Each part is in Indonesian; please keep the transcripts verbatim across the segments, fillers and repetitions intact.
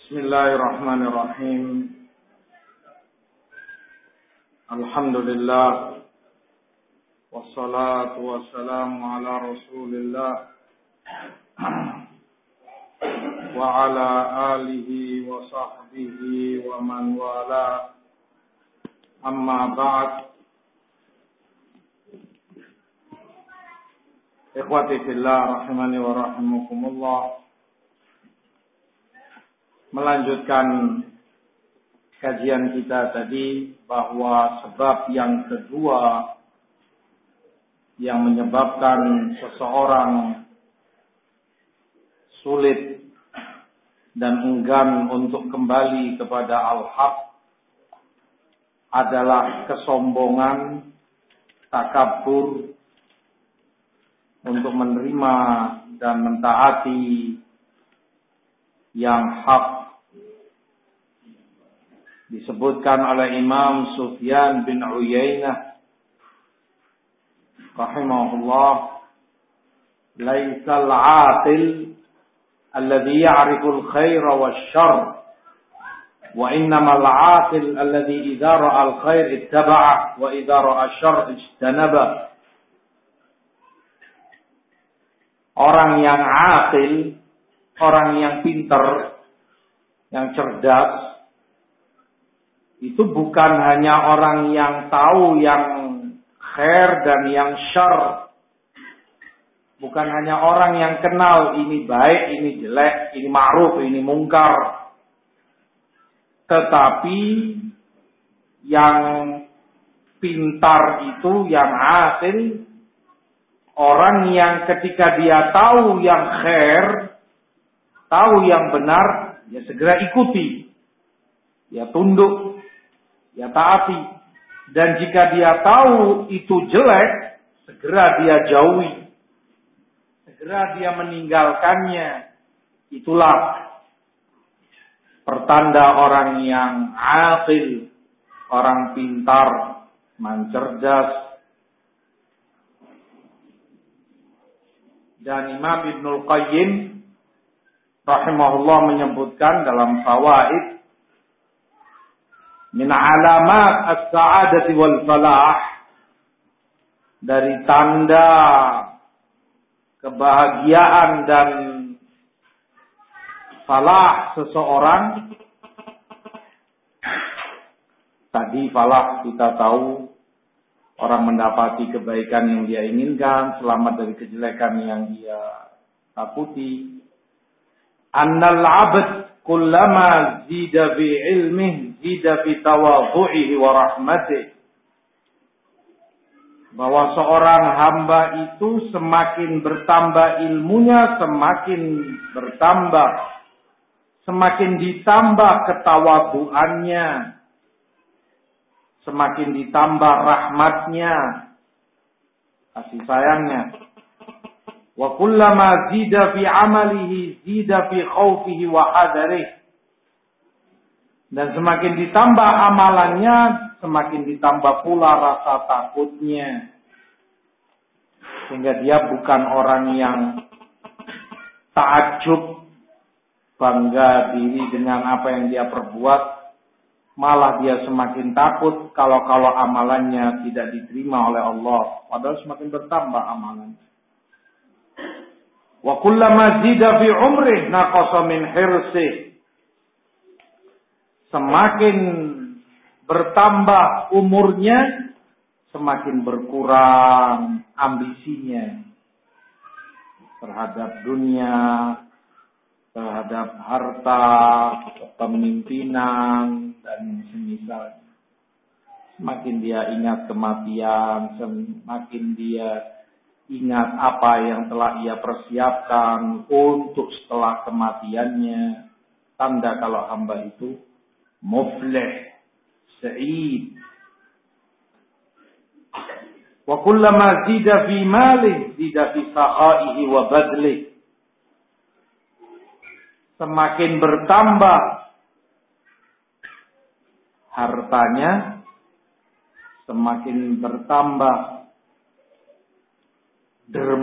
Bismillahirrahmanirrahim. Alhamdulillah. Wassalatu wassalamu ala Rasulillah wa ala alihi wa sahbihi wa man wala. Amma ba'd. Ikhwati fillah rahimani wa rahimakumullah. Melanjutkan kajian kita tadi bahwa sebab yang kedua yang menyebabkan seseorang sulit dan enggan untuk kembali kepada al-haq adalah kesombongan, takabur untuk menerima dan mentaati yang hak. Disebutkan oleh Imam Sufyan bin Uyainah rahimahullah, laisal aqil alladhi ya'rifu al-khaira wash-sharr wa innamal aqil alladhi idza ra'a al-khair ittaba'a wa idza ra'a asy-syarr ijtanaba. Orang yang aqil, orang yang pintar, yang cerdas, itu bukan hanya orang yang tahu yang khair dan yang syarr. Bukan hanya orang yang kenal ini baik, ini jelek, ini ma'ruf, ini mungkar. Tetapi yang pintar itu, yang aqil, orang yang ketika dia tahu yang khair, tahu yang benar, ya segera ikuti. Ya tunduk, ya taati. Dan jika dia tahu itu jelek, segera dia jauhi. Segera dia meninggalkannya. Itulah pertanda orang yang aqil, orang pintar, cerdas. Dan Imam Ibnul Qayyim rahimahullah menyebutkan dalam Fawaid, min alamat as-sa'adati wal falah, dari tanda kebahagiaan dan falah seseorang. Tadi falah kita tahu orang mendapati kebaikan yang dia inginkan, selamat dari kejelekan yang dia takuti. Annal 'abd kullama zida bi ilmihi zida bi tawadhu'ihi wa rahmatihi. Bahwa seorang hamba itu semakin bertambah ilmunya, semakin bertambah, semakin ditambah ketawadhuannya, semakin ditambah rahmatnya, kasih sayangnya. Wa kullama zida fi amalihi zida fi khaufihi wa hadarihi. Dan semakin ditambah amalannya, semakin ditambah pula rasa takutnya. Sehingga dia bukan orang yang ta'ajjub, bangga diri dengan apa yang dia perbuat. Malah dia semakin takut kalau-kalau amalannya tidak diterima oleh Allah. Padahal semakin bertambah amalannya. Wa kullama zida fi umrih naqasa min hirsih. Semakin bertambah umurnya, semakin berkurang ambisinya terhadap dunia, terhadap harta, kepemimpinan, dan semisalnya. Semakin dia ingat kematian, semakin dia ingat apa yang telah ia persiapkan untuk setelah kematiannya. Tanda kalau hamba itu muflih, sa'id. Wa kullama zida fi malih zida fi sakhaihi wa badlih. Semakin bertambah hartanya, semakin bertambah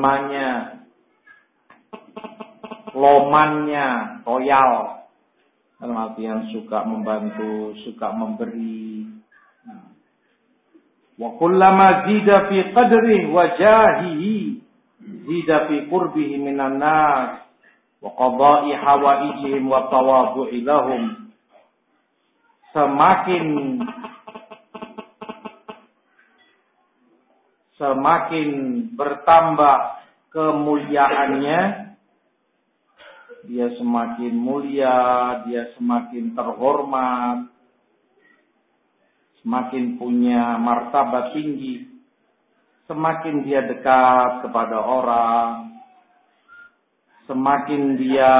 dermanya, lomannya, royal. dalam artian suka membantu, suka memberi. Wa kullama zida fi qadrihi wa jahihi zida fi qurbihi minan nas wa qada'i hawaijihim wa tawadhu'i lahum. Semakin semakin bertambah kemuliaannya, dia semakin mulia, dia semakin terhormat, semakin punya martabat tinggi, semakin dia dekat kepada orang, semakin dia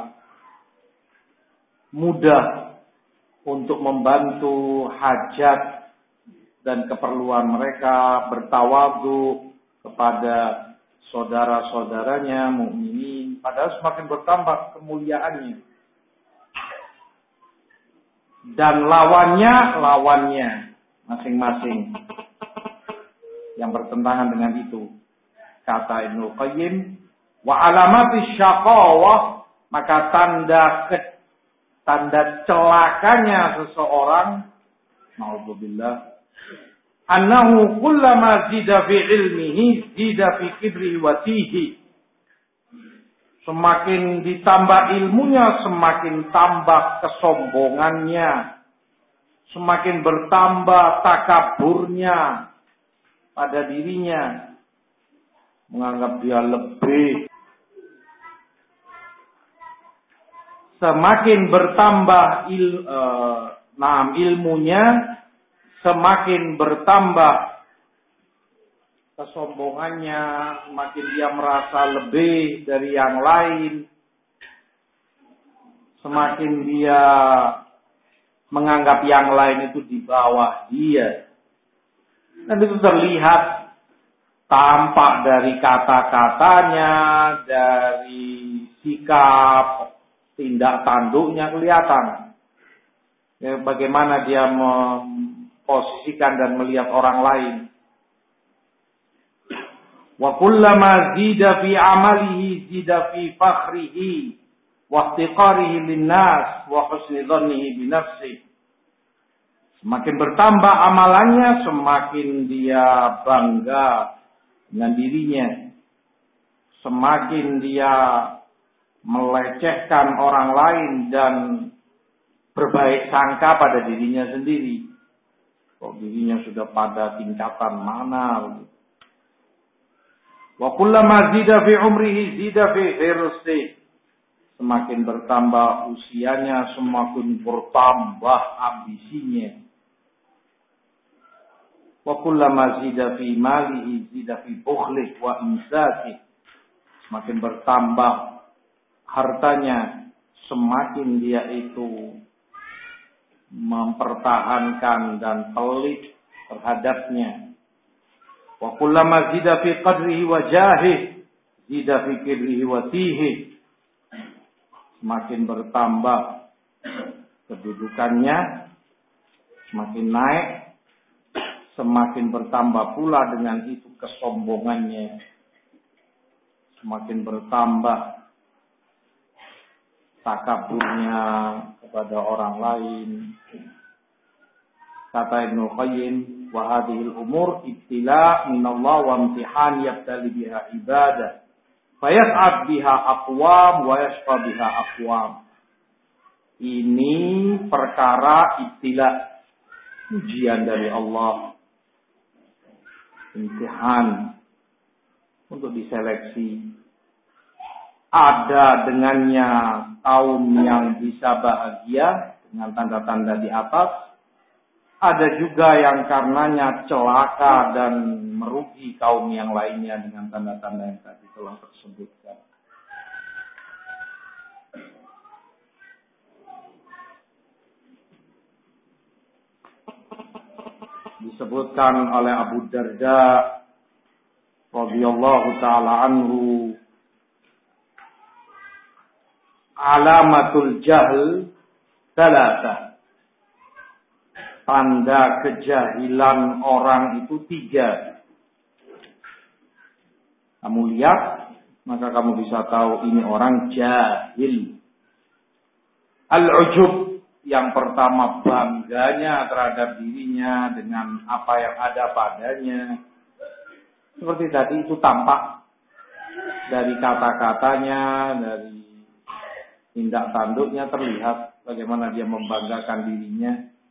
mudah untuk membantu hajat dan keperluan mereka, bertawadhu kepada saudara-saudaranya mukminin, padahal semakin bertambah kemuliaannya. Dan lawannya, lawannya masing-masing yang bertentangan dengan itu. Kata Ibnu Qayyim, wa alamati syaqawah, maka tanda ke, tanda celakanya seseorang, naudzubillah, annahu kullama zida fi ilmihi zida fi kibrihi wa tihi. Semakin ditambah ilmunya, semakin tambah kesombongannya, semakin bertambah takaburnya pada dirinya, menganggap dia lebih. Semakin bertambah il, uh, nah, ilmunya, semakin bertambah kesombongannya, semakin dia merasa lebih dari yang lain, semakin dia menganggap yang lain itu di bawah dia. Dan itu terlihat, tampak dari kata-katanya, dari sikap, tindak tanduknya kelihatan. Ya, bagaimana dia memposisikan dan melihat orang lain. Wa kullama zida fi amalihi zida fi fakhrihi wa ihtiqarihi linnas wa husni dhannihi bi nafsihi. Semakin bertambah amalannya, semakin dia bangga dengan dirinya, semakin dia melecehkan orang lain dan berbaik sangka pada dirinya sendiri. Kok dirinya sudah pada tingkatan mana? Wa kullama zida fi umrihi zida fi hirsi. Semakin bertambah usianya, semakin bertambah ambisinya. Wa kullama zida fi malihi zida fi bukhlih wa imsakih. Semakin bertambah hartanya, semakin dia itu mempertahankan dan pelit terhadapnya. Wa kullama zida fi qadrihi wa jahih zida fi kibrihi wa tihi. Semakin bertambah kedudukannya, semakin naik, semakin bertambah pula dengan itu kesombongannya, semakin bertambah takaburnya kepada orang lain. Kata Ibnu Qayyim, wa hadhil umur ibtila minallah wa imtihan yabtali biha ibadah. Fayas'ad biha aqwam wa yashqa biha aqwam. Ini perkara ibtila, ujian dari Allah. Imtihan untuk diseleksi. Ada dengannya kaum yang bisa bahagia dengan tanda-tanda di atas. Ada juga yang karenanya celaka dan merugi kaum yang lainnya dengan tanda-tanda yang tadi telah tersebutkan. Disebutkan oleh Abu Darda radhiyallahu taala anhu, alamatul jahl salasah. Tanda kejahilan orang itu tiga. Kamu lihat, maka kamu bisa tahu ini orang jahil. Al-ujub, yang pertama bangganya terhadap dirinya dengan apa yang ada padanya. Seperti tadi itu tampak dari kata-katanya, dari tindak tanduknya terlihat bagaimana dia membanggakan dirinya.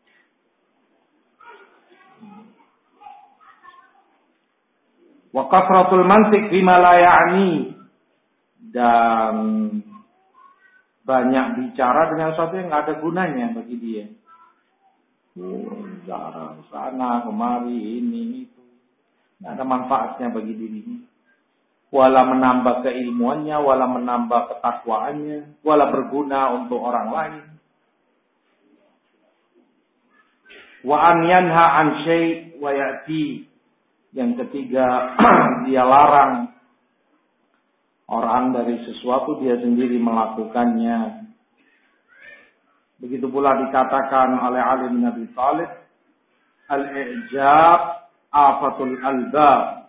Wa kasratul mantiq bima la ya'ni, dan banyak bicara dengan sesuatu yang nggak ada gunanya bagi dia. Oh, bicara sana kemari ini itu, nggak ada manfaatnya bagi dirinya. Wala menambah keilmuannya, wala menambah ketakwaannya, wala berguna untuk orang lain. Wa an yanha an syai' wa ya'ti. Yang ketiga, dia larang orang dari sesuatu, dia sendiri melakukannya. Begitu pula dikatakan oleh Ali bin Abi Thalib, al-i'jab afatul albab.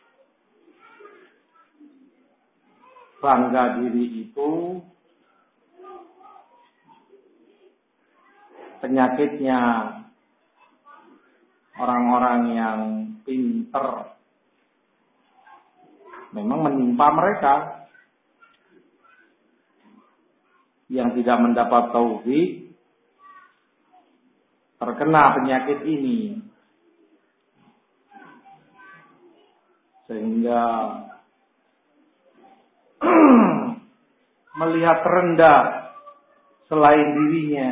Bangga diri itu penyakitnya orang-orang yang pinter. Memang menimpa mereka yang tidak mendapat taufik terkena penyakit ini, sehingga melihat rendah selain dirinya,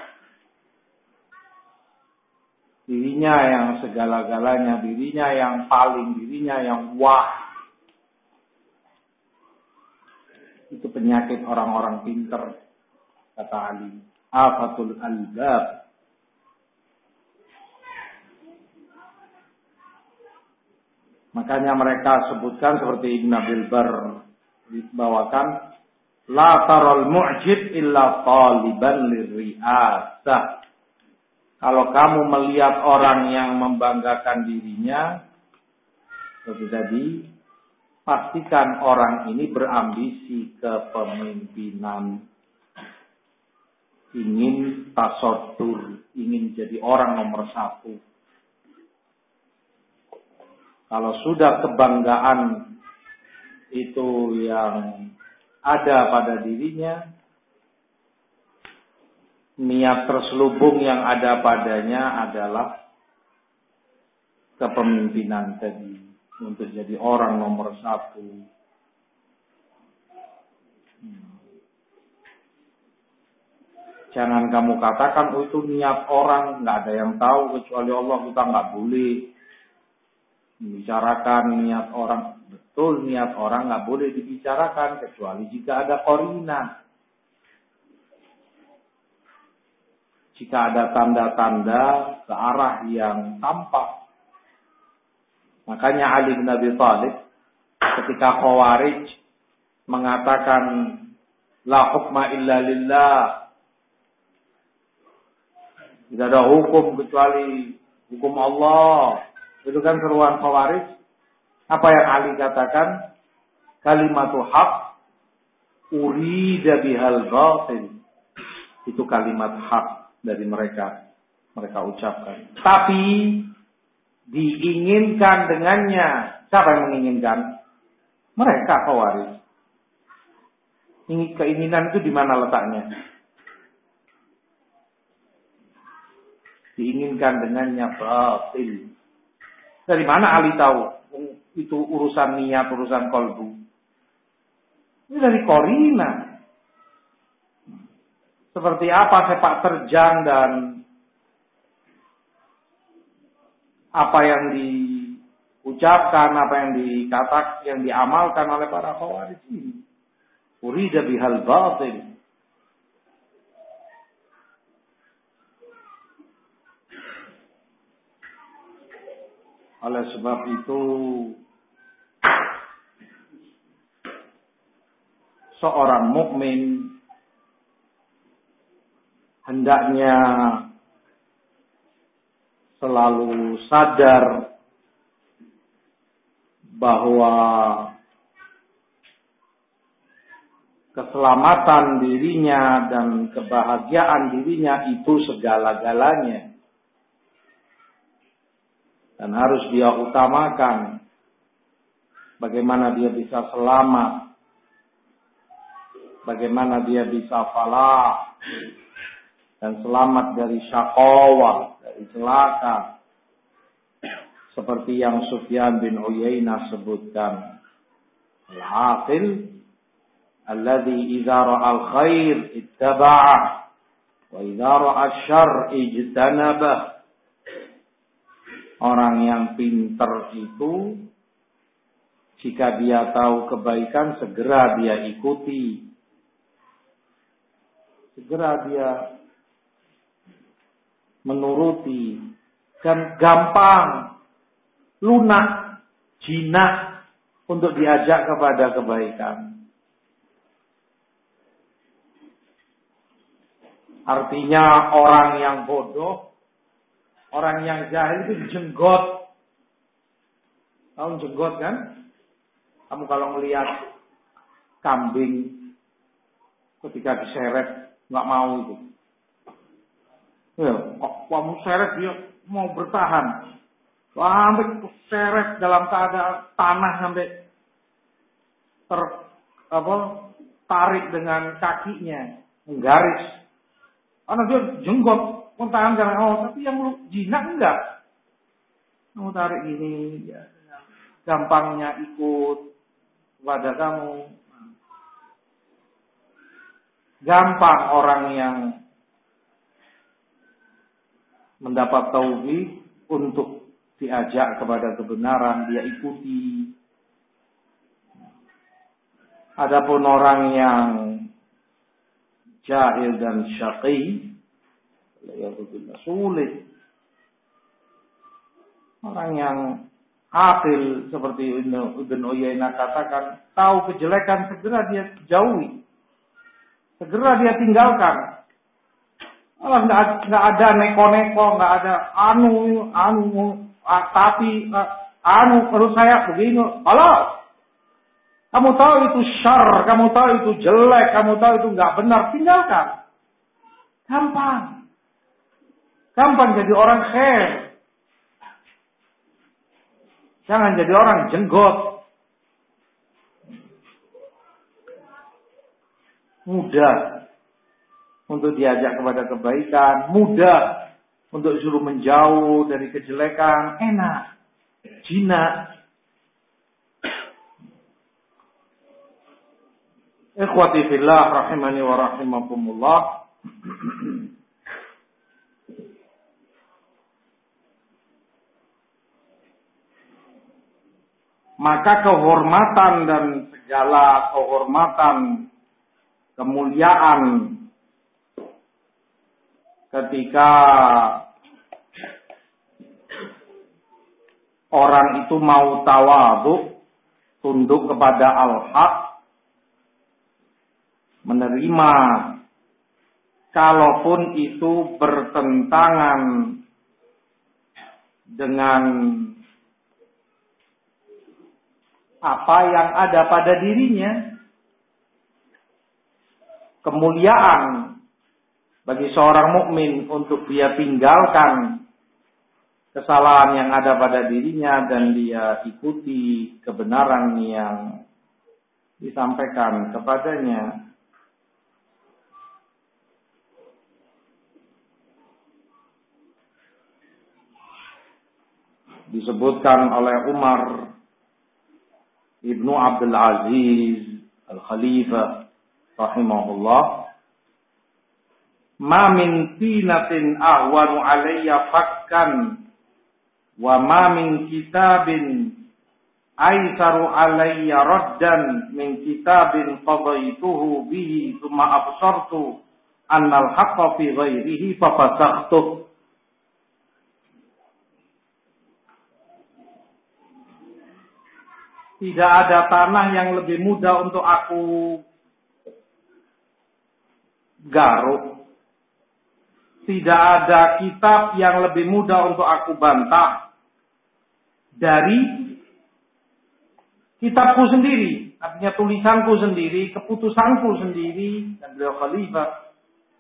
dirinya yang segala-galanya, dirinya yang paling, dirinya yang wah. Itu penyakit orang-orang pintar, kata Ali. Afatul albab. Makanya mereka sebutkan seperti Ibn Abil Bar dibawakan, la taral mu'jid illa taliban lirri'asah. Kalau kamu melihat orang yang membanggakan dirinya seperti tadi, pastikan orang ini berambisi kepemimpinan, ingin tasodur, ingin jadi orang nomor satu. Kalau sudah kebanggaan itu yang ada pada dirinya, niat terselubung yang ada padanya adalah kepemimpinan tadi, untuk jadi orang nomor satu. Hmm. Jangan kamu katakan, oh itu niat orang, nggak ada yang tahu kecuali Allah, kita nggak boleh membicarakan niat orang. Betul, niat orang nggak boleh dibicarakan kecuali jika ada qarina, jika ada tanda-tanda ke arah yang tampak. Makanya Ali bin Abi Thalib ketika Khawarij mengatakan la hukma illa lillah, tidak ada hukum kecuali hukum Allah, itu kan seruan Khawarij. Apa yang Ali katakan? Kalimatu haq urida bihal batil. Itu kalimat hak dari mereka, mereka ucapkan, tapi diinginkan dengannya. Siapa yang menginginkan? Mereka Khawarij. Ini keinginan itu di mana letaknya? Diinginkan dengannya batil. Dari mana Ali tahu? Itu urusan niat, urusan kolbu. Ini dari qarina. Seperti apa sepak terjang dan apa yang diucapkan, apa yang dikatakan, yang diamalkan oleh para Khawarij ini. Urida bihal batil. Oleh sebab itu, seorang mukmin hendaknya selalu sadar bahwa keselamatan dirinya dan kebahagiaan dirinya itu segala-galanya. Dan harus dia utamakan bagaimana dia bisa selamat, bagaimana dia bisa falah dan selamat dari syaqawah, dari celaka. Seperti yang Sufyan bin Uyainah sebutkan, al-aqil alladhi idza ra'al khair ittaba'ah wa idza ra'al syarr ijtanabah. Orang yang pintar itu jika dia tahu kebaikan segera dia ikuti. Segera dia menuruti dan gampang, lunak, jinak untuk diajak kepada kebaikan. Artinya orang yang bodoh, orang yang jahil itu jenggot. Tahu jenggot kan? Kamu kalau melihat kambing ketika diseret nggak mau itu. Ya, kamu seret dia mau bertahan. Sampai seret dalam keadaan tanah sampai ter apa tarik dengan kakinya, menggaris. Karena dia jenggot, bertahan karena oh, tapi yang lu jinak enggak. Kamu tarik gini, ya, gampangnya ikut kepada kamu. Gampang orang yang mendapat taufik untuk diajak kepada kebenaran, dia ikuti. Adapun orang yang jahil dan syaqi, sulit. Orang yang akil seperti Ibn Uyainah katakan, tahu kejelekan segera dia jauhi, segera dia tinggalkan. Allah nggak nggak ada neko-neko, nggak ada anu anu tapi anu perlu saya begini. Allah, kamu tahu itu syarr, kamu tahu itu jelek, kamu tahu itu nggak benar, tinggalkan. Gampang, gampang jadi orang khair. Jangan jadi orang jenggot. Mudah untuk diajak kepada kebaikan, mudah untuk disuruh menjauh dari kejelekan, enak, jinak. Ikhwati fillah rahimani wa rahimakumullah. Maka kehormatan dan segala kehormatan, kemuliaan ketika orang itu mau tawadhu, tunduk kepada al-haq, menerima kalaupun itu bertentangan dengan apa yang ada pada dirinya. Kemuliaan bagi seorang mukmin untuk dia tinggalkan kesalahan yang ada pada dirinya dan dia ikuti kebenaran yang disampaikan kepadanya. Disebutkan oleh Umar Ibnu Abdul Aziz Al-Khalifah rahimahullah, ma min tinatin ahwanu alayya fakkan wa ma min kitabin aisaru alayya raddan min kitabin qadaituhu bihi thumma absartu annal haqqa fi ghairihi fa fasakhtu. Tidak ada tanah yang lebih mudah untuk aku garuk. Tidak ada kitab yang lebih mudah untuk aku bantah dari kitabku sendiri. artinya tulisanku sendiri, keputusanku sendiri, dan beliau khalifah.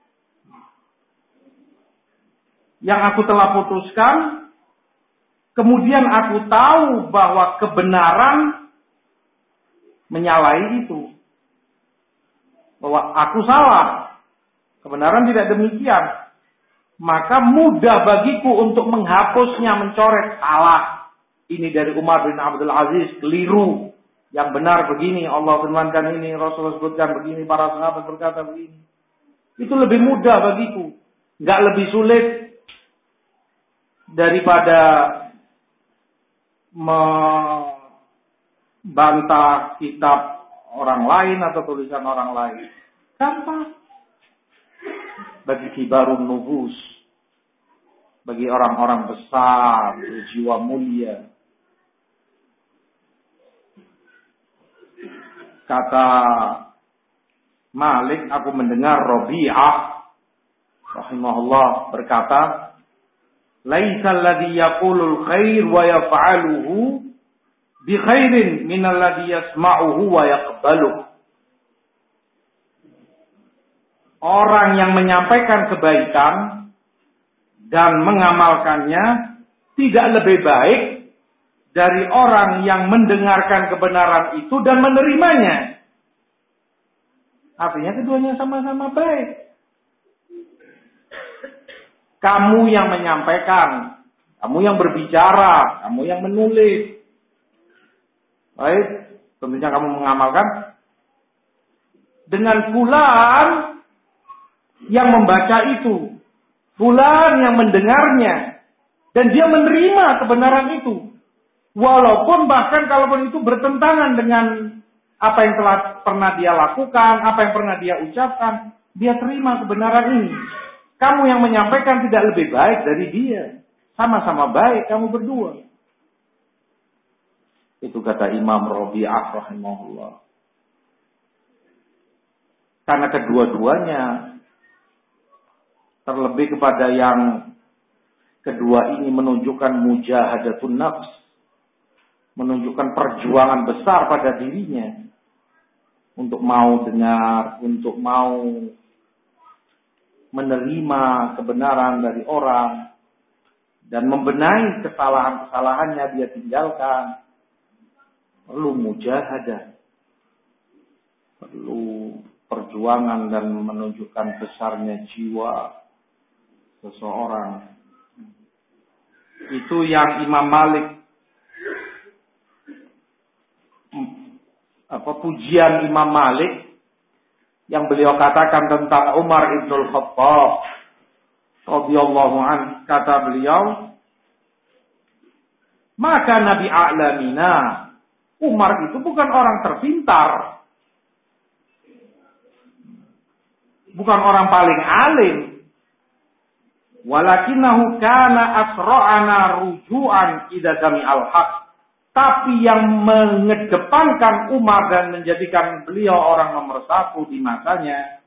Yang aku telah putuskan, kemudian aku tahu bahwa kebenaran menyalahi itu. Bahwa aku salah. Kebenaran tidak demikian. Maka mudah bagiku untuk menghapusnya, mencoret. Salah. Ini dari Umar bin Abdul Aziz, keliru. Yang benar begini, Allah firmankan ini, Rasulullah sebutkan begini, para sahabat berkata begini. Itu lebih mudah bagiku. Nggak lebih sulit daripada membantah kitab orang lain atau tulisan orang lain. Gampang. Bagi kibarun nufus, bagi orang-orang besar, berjiwa mulia. Kata Malik, aku mendengar Rabi'ah rahimahullah berkata, "Laisa alladhi yaqulul khair wa yaf'aluhu bi khairin min alladhi yasma'uhu wa yaqbaluhu." Orang yang menyampaikan kebaikan dan mengamalkannya tidak lebih baik dari orang yang mendengarkan kebenaran itu dan menerimanya. Artinya keduanya sama-sama baik. Kamu yang menyampaikan, kamu yang berbicara, kamu yang menulis. Baik, tentunya kamu mengamalkan. Dengan fulan yang membaca itu, fulan yang mendengarnya, dan dia menerima kebenaran itu. Walaupun bahkan kalaupun itu bertentangan dengan apa yang telah pernah dia lakukan, apa yang pernah dia ucapkan, dia terima kebenaran ini. Kamu yang menyampaikan tidak lebih baik dari dia. Sama-sama baik kamu berdua. Itu kata Imam Rabi'ah rahimahullah. Karena kedua-duanya, terlebih kepada yang kedua ini menunjukkan mujahadatun nafs, menunjukkan perjuangan besar pada dirinya untuk mau dengar, untuk mau menerima kebenaran dari orang dan membenahi kesalahan-kesalahannya dia tinggalkan. Perlu mujahadah, perlu perjuangan dan menunjukkan besarnya jiwa seseorang. Itu yang Imam Malik, apa pujian Imam Malik yang beliau katakan tentang Umar ibnul Khattab radhiyallahu anhu. Kata beliau, maka Nabi a'lamina, Umar itu bukan orang terpintar, bukan orang paling alim. Walakinahu kana asra'ana ruju'an idza sami'al haq. Tapi yang mengedepankan Umar dan menjadikan beliau orang nomor satu di masanya,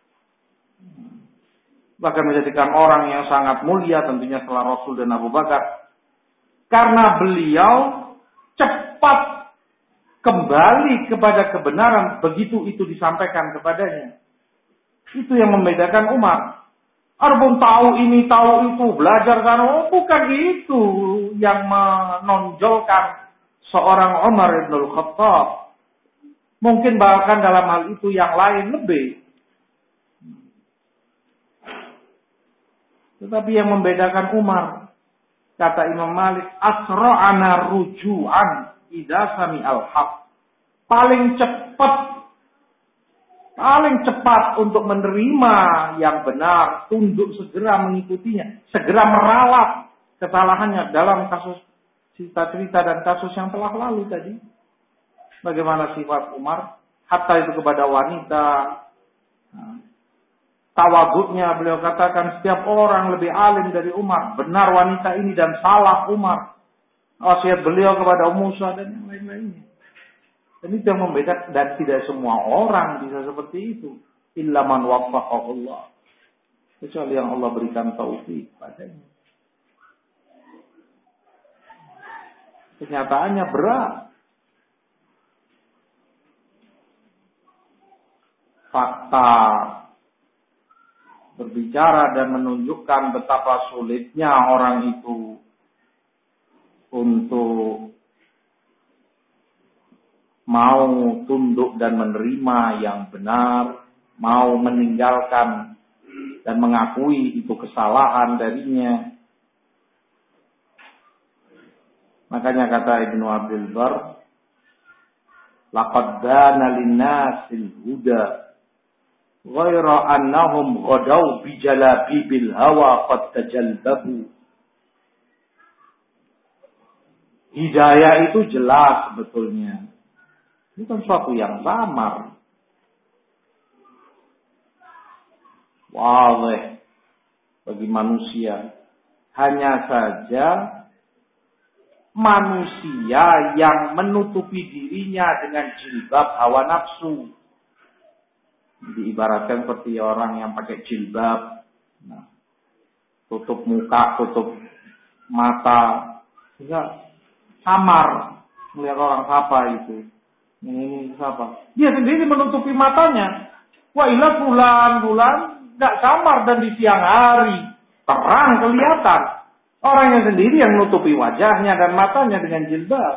bahkan menjadikan orang yang sangat mulia tentunya setelah Rasul dan Abu Bakar, karena beliau cepat kembali kepada kebenaran begitu itu disampaikan kepadanya. Itu yang membedakan Umar. Adapun tahu ini, tahu itu, belajar sana, oh, bukan itu yang menonjolkan seorang Umar ibn Khattab. Mungkin bahkan dalam hal itu yang lain lebih. Tetapi yang membedakan Umar, kata Imam Malik, asra'ana ruju'an idza sami'al haq. Paling cepat, paling cepat untuk menerima yang benar, tunduk segera mengikutinya, segera meralat kesalahannya dalam kasus cerita-cerita dan kasus yang telah lalu tadi. Bagaimana sifat Umar, hatta itu kepada wanita. Tawaduknya beliau katakan setiap orang lebih alim dari Umar. Benar wanita ini dan salah Umar. Wasiat beliau kepada Musa dan yang lain-lainnya. Dan itu yang membedakan, dan tidak semua orang bisa seperti itu. Illa man waffaqahullah. Kecuali yang Allah berikan taufik padanya. Kenyataannya berat. fakta, berbicara dan menunjukkan betapa sulitnya orang itu untuk mau tunduk dan menerima yang benar, mau meninggalkan dan mengakui itu kesalahan darinya. Makanya kata Ibnu Abdul Bar, laqad bana lin-nasil huda ghaira annahum ghadaw bi jalabibil hawa qad tajalbabu. Hidayah itu jelas sebetulnya. Ini kan suatu yang samar. Waleh bagi manusia. Hanya saja manusia yang menutupi dirinya dengan jilbab hawa nafsu. Diibaratkan seperti orang yang pakai jilbab. Nah, tutup muka, tutup mata. Sehingga samar melihat orang siapa itu. Ini siapa? Dia sendiri menutupi matanya. Wa ila bulan-bulan tidak samar dan di siang hari terang kelihatan. Orang yang sendiri yang menutupi wajahnya dan matanya dengan jilbab.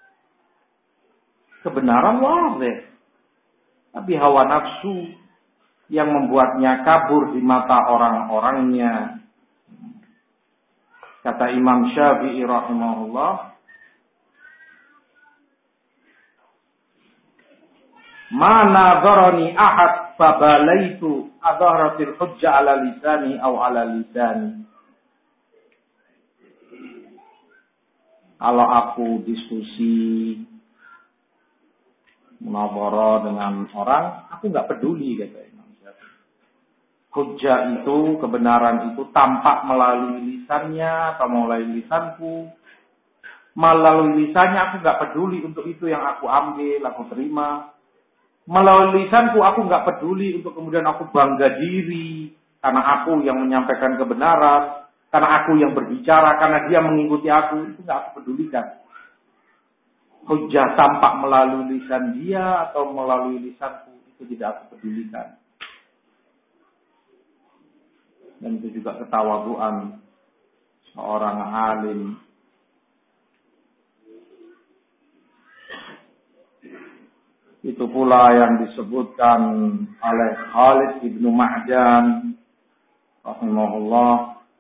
Kebenaran wazi. Tapi hawa nafsu yang membuatnya kabur di mata orang-orangnya. Kata Imam Syafi'i rahimahullah, mana dharani ahad fabalaitu adharatil hujja ala lisani aw ala lisani. Kalau aku diskusi munadharah dengan orang, aku nggak peduli, kata Imam Syafi'i. Hujjah itu, kebenaran itu tampak melalui lisannya atau melalui lisanku. Melalui lisannya aku nggak peduli untuk itu yang aku ambil, aku terima. Melalui lisanku aku nggak peduli untuk kemudian aku bangga diri karena aku yang menyampaikan kebenaran, karena aku yang berbicara, karena dia mengikuti aku, itu nggak aku pedulikan. Hujjah tampak melalui lisan dia atau melalui lisanku, itu tidak aku pedulikan. Dan itu juga ketawaduan seorang alim. Itu pula yang disebutkan oleh Khalid ibnu Ma'dan rahimahullah.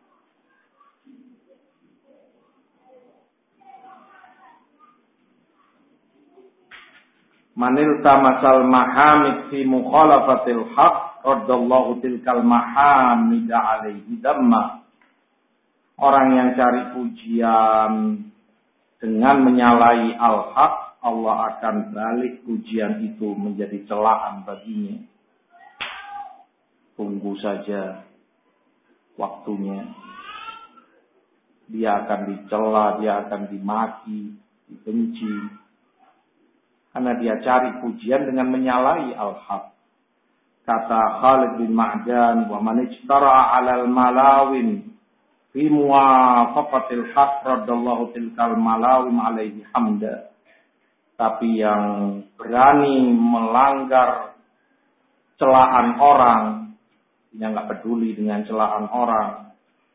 Manil tamasal mahamid fi mukhalafatil haq raddallahu tilkal mahamida alaihi damma. Orang yang cari pujian dengan menyalahi al-haq, Allah akan balik pujian itu menjadi celaan baginya. Tunggu saja waktunya. Dia akan dicela, dia akan dimaki, dibenci. Karena dia cari pujian dengan menyalahi al-haq. Kata Khalid bin Ma'dan, wa man ijtara'a 'alal malawin fi muwafaqatil haq raddallahu tilkal malawim 'alaihi hamda. Tapi yang berani melanggar celaan orang, yang nggak peduli dengan celaan orang,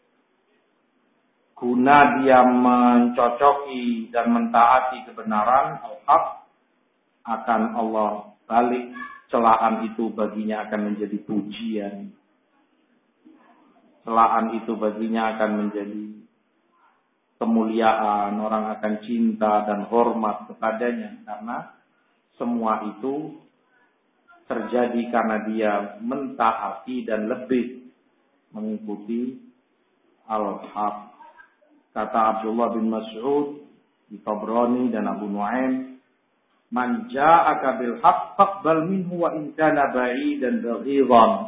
guna dia mencocoki dan mentaati kebenaran al-haq, akan Allah balik celaan itu baginya akan menjadi pujian. Celaan itu baginya akan menjadi kemuliaan, orang akan cinta dan hormat kepadanya karena semua itu terjadi karena dia mentaati dan lebih mengikuti al-haq. Kata Abdullah bin Mas'ud di Tabrani dan Abu Nuaim, man ja'aka bil haqq faqbal minhu wa in kana ba'idan baghidhan.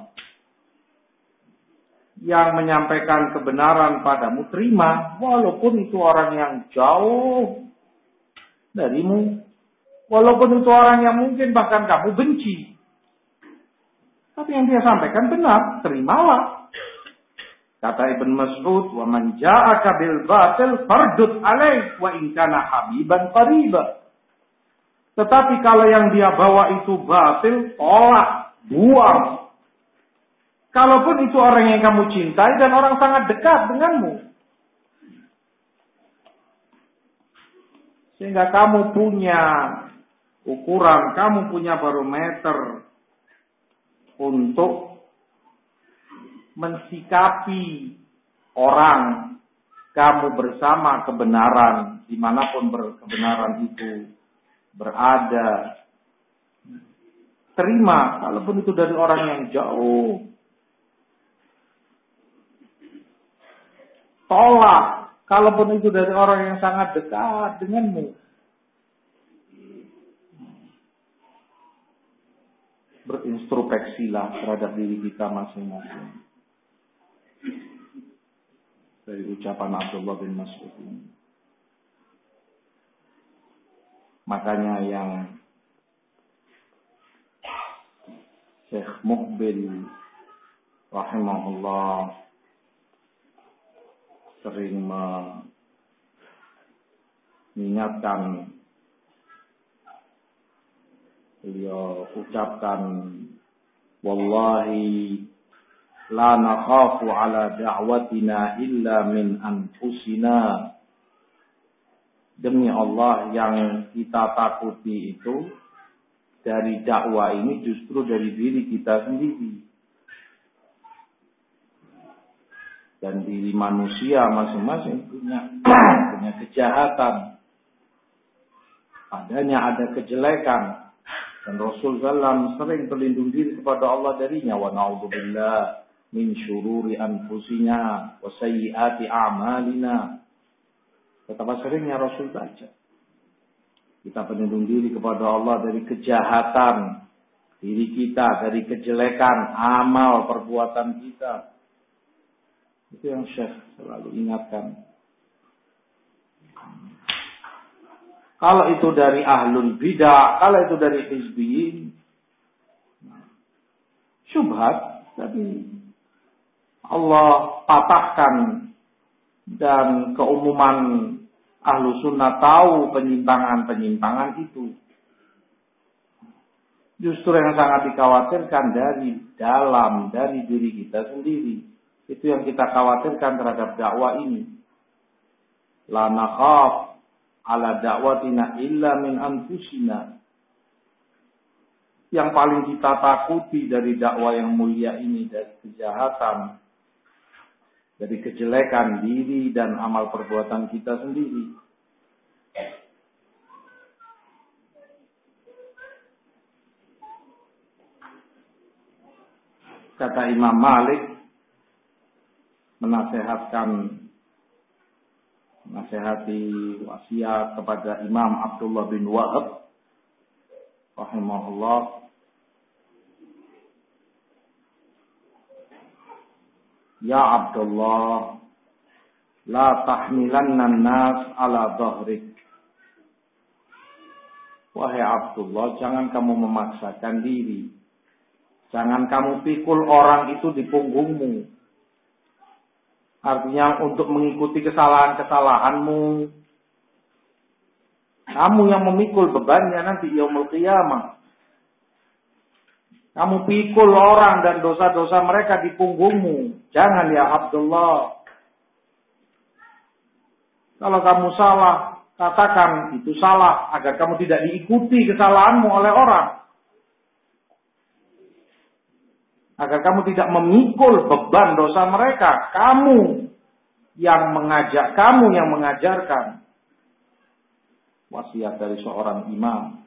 Yang menyampaikan kebenaran padamu terima, walaupun itu orang yang jauh darimu, walaupun itu orang yang mungkin bahkan kamu benci. Tapi yang dia sampaikan benar, terimalah. Kata Ibn Mas'ud, wa man ja'aka bil batil fardud alaih wa in kana habiban qariba. Tetapi kalau yang dia bawa itu batil, tolak Buang. Kalaupun itu orang yang kamu cintai dan orang sangat dekat denganmu. Sehingga kamu punya ukuran, kamu punya barometer untuk mensikapi orang kamu bersama kebenaran, dimanapun kebenaran itu berada. Terima, kalaupun itu dari orang yang jauh. Tolak, kalaupun itu dari orang yang sangat dekat denganmu. Berintrospeksilah terhadap diri kita masing-masing. Dari ucapan Abdullah bin Mas'ud ini. Makanya yang Syekh Muqbil rahimahullah sering mengingatkan, beliau ucapkan, wallahi la nakhafu ala da'watina illa min anfusina. Demi Allah, yang kita takuti itu dari dakwah ini justru dari diri kita sendiri. Dan diri manusia masing-masing punya punya kejahatan. Padanya ada kejelekan. Dan Rasul sallallahu alaihi wasallam sering berlindung diri kepada Allah darinya. Wa na'udzubillah min syururi anfusina wa sayyiati a'malina. Betapa seringnya Rasul baca. Kita berlindung diri kepada Allah dari kejahatan diri kita, dari kejelekan amal perbuatan kita. Itu yang Syekh selalu ingatkan. Kalau itu dari ahlul bidah, kalau itu dari hizbiyin, syubhat, tapi Allah patahkan, dan keumuman ahlu sunnah tahu penyimpangan-penyimpangan itu. Justru yang sangat dikhawatirkan dari dalam, dari diri kita sendiri. Itu yang kita khawatirkan terhadap dakwah ini. La nakhaf ala da'watina illa min anfusina. Yang paling kita takuti dari dakwah yang mulia ini, dari kejahatan, dari kejelekan diri dan amal perbuatan kita sendiri. Kata Imam Malik, menasehatkan, menasehati wasiat kepada Imam Abdullah bin Wahab rahimahullah, ya Abdullah, la tahmilanna an-nas ala dhahrik. Wahai Abdullah, jangan kamu memaksakan diri. Jangan kamu pikul orang itu di punggungmu. Artinya untuk mengikuti kesalahan-kesalahanmu. Kamu yang memikul bebannya nanti yaumul qiyamah. Kamu pikul orang dan dosa-dosa mereka di punggungmu. Jangan ya Abdullah. Kalau kamu salah, katakan itu salah agar kamu tidak diikuti kesalahanmu oleh orang. Agar kamu tidak memikul beban dosa mereka. Kamu yang mengajak, kamu yang mengajarkan. Wasiat dari seorang imam.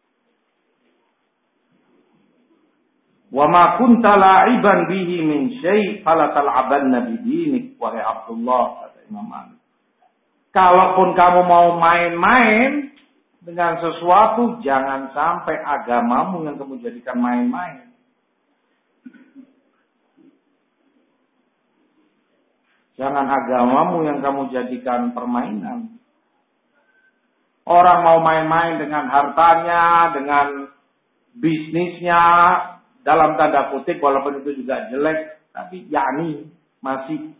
Wa ma kunta la'iban bihi min syai' fala tal'abanna bidinik. Wahai Abdullah, kata Imam Malik. Kalaupun kamu mau main-main dengan sesuatu, jangan sampai agamamu yang kamu jadikan main-main. Jangan agamamu yang kamu jadikan permainan. Orang mau main-main dengan hartanya, dengan bisnisnya, dalam tanda kutip, walaupun itu juga jelek, tapi yakni masih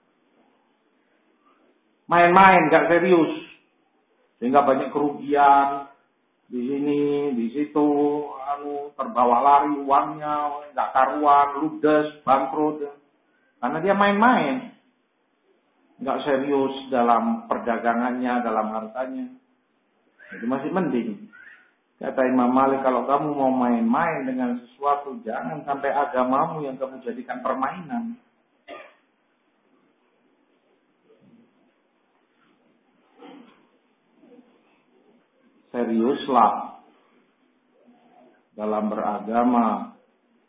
main-main, gak serius. Sehingga banyak kerugian di sini, di situ, anu terbawa lari uangnya, nggak karuan, ludes, bangkrut. Karena dia main-main. Nggak serius dalam perdagangannya, dalam hartanya. Itu masih mending. Kata Imam Malik, kalau kamu mau main-main dengan sesuatu, jangan sampai agamamu yang kamu jadikan permainan. Seriuslah dalam beragama.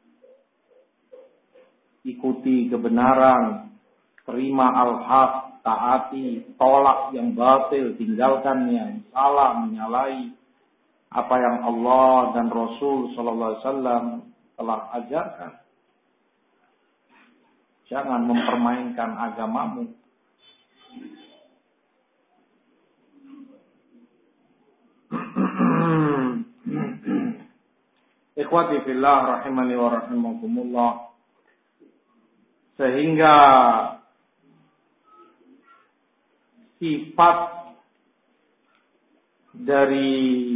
Ikuti kebenaran, terima al-haq, taati, tolak yang batil, tinggalkan yang salah, menyalahi apa yang Allah dan Rasul sallallahu alaihi wasallam telah ajarkan. Jangan mempermainkan agamamu. Ikhwati fillah rahimani wa rahimakumullah. Sehingga sifat dari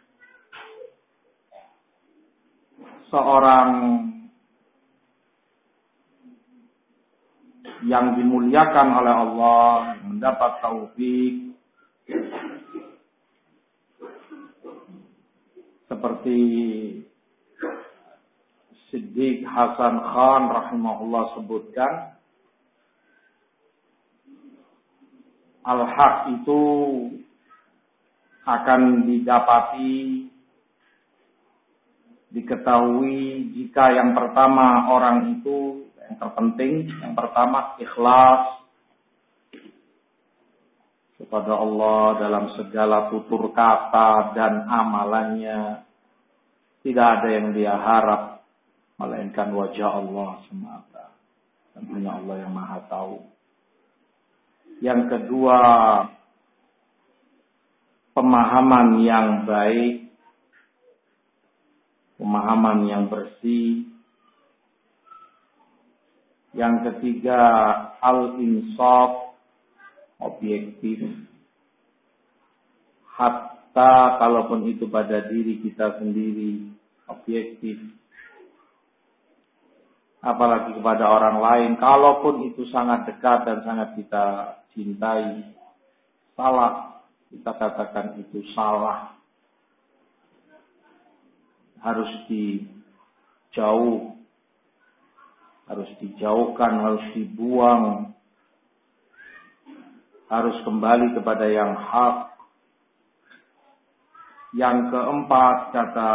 seorang yang dimuliakan oleh Allah, mendapat taufik seperti Siddiq Hasan Khan rahimahullah sebutkan, al-haq itu akan didapati, diketahui jika yang pertama orang itu, yang terpenting, yang pertama ikhlas kepada Allah dalam segala tutur kata dan amalannya. Tidak ada yang dia harap melainkan wajah Allah semata. Dan hanya Allah yang maha tahu. Yang kedua, pemahaman yang baik, pemahaman yang bersih. Yang ketiga, al-insaf, objektif. Hatta kalaupun itu pada diri kita sendiri, objektif. Apalagi kepada orang lain, kalaupun itu sangat dekat dan sangat kita cintai, salah, kita katakan itu salah. Harus dijauh, harus dijauhkan, harus dibuang, harus kembali kepada yang hak. Yang keempat, kata